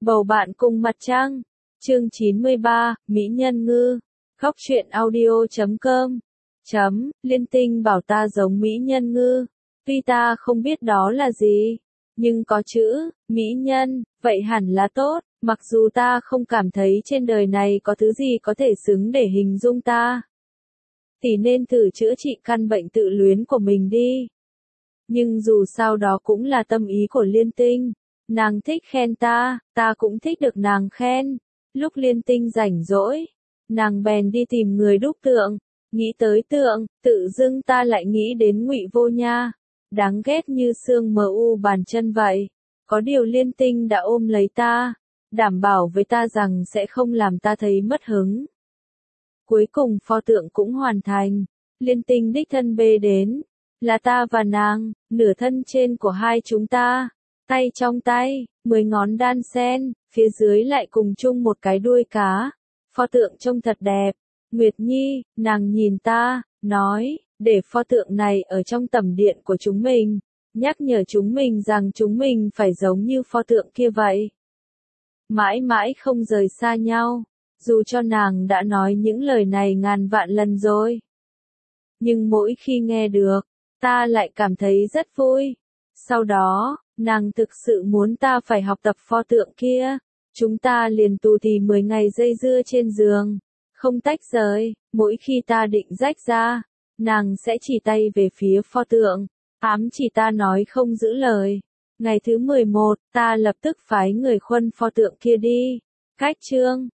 Bầu bạn cùng mặt trăng. Chương 93, Mỹ Nhân Ngư. Góc truyện audio.com. Liên Tinh bảo ta giống Mỹ Nhân Ngư. Tuy ta không biết đó là gì, nhưng có chữ Mỹ Nhân, vậy hẳn là tốt, mặc dù ta không cảm thấy trên đời này có thứ gì có thể xứng để hình dung ta. Thì nên thử chữa trị căn bệnh tự luyến của mình đi. Nhưng dù sao đó cũng là tâm ý của Liên Tinh. Nàng thích khen ta cũng thích được nàng khen. Lúc Liên Tinh rảnh rỗi, nàng bèn đi tìm người đúc tượng. Nghĩ tới tượng, tự dưng ta lại nghĩ đến Ngụy Vô Nha. Đáng ghét như xương mờ u bàn chân vậy. Có điều Liên Tinh đã ôm lấy ta, đảm bảo với ta rằng sẽ không làm ta thấy mất hứng. Cuối cùng pho tượng cũng hoàn thành. Liên Tinh đích thân bê đến. Là ta và nàng, nửa thân trên của hai chúng ta. Tay trong tay, 10 ngón đan xen, phía dưới lại cùng chung một cái đuôi cá. Pho tượng trông thật đẹp. Nguyệt Nhi, nàng nhìn ta, nói, để pho tượng này ở trong tẩm điện của chúng mình. Nhắc nhở chúng mình rằng chúng mình phải giống như pho tượng kia vậy. Mãi mãi không rời xa nhau. Dù cho nàng đã nói những lời này ngàn vạn lần rồi. Nhưng mỗi khi nghe được, ta lại cảm thấy rất vui. Sau đó, nàng thực sự muốn ta phải học tập pho tượng kia. Chúng ta liền tù tì 10 ngày dây dưa trên giường. Không tách rời, mỗi khi ta định rách ra, nàng sẽ chỉ tay về phía pho tượng. Ám chỉ ta nói không giữ lời. Ngày thứ 11, ta lập tức phái người khuân pho tượng kia đi. Cách chương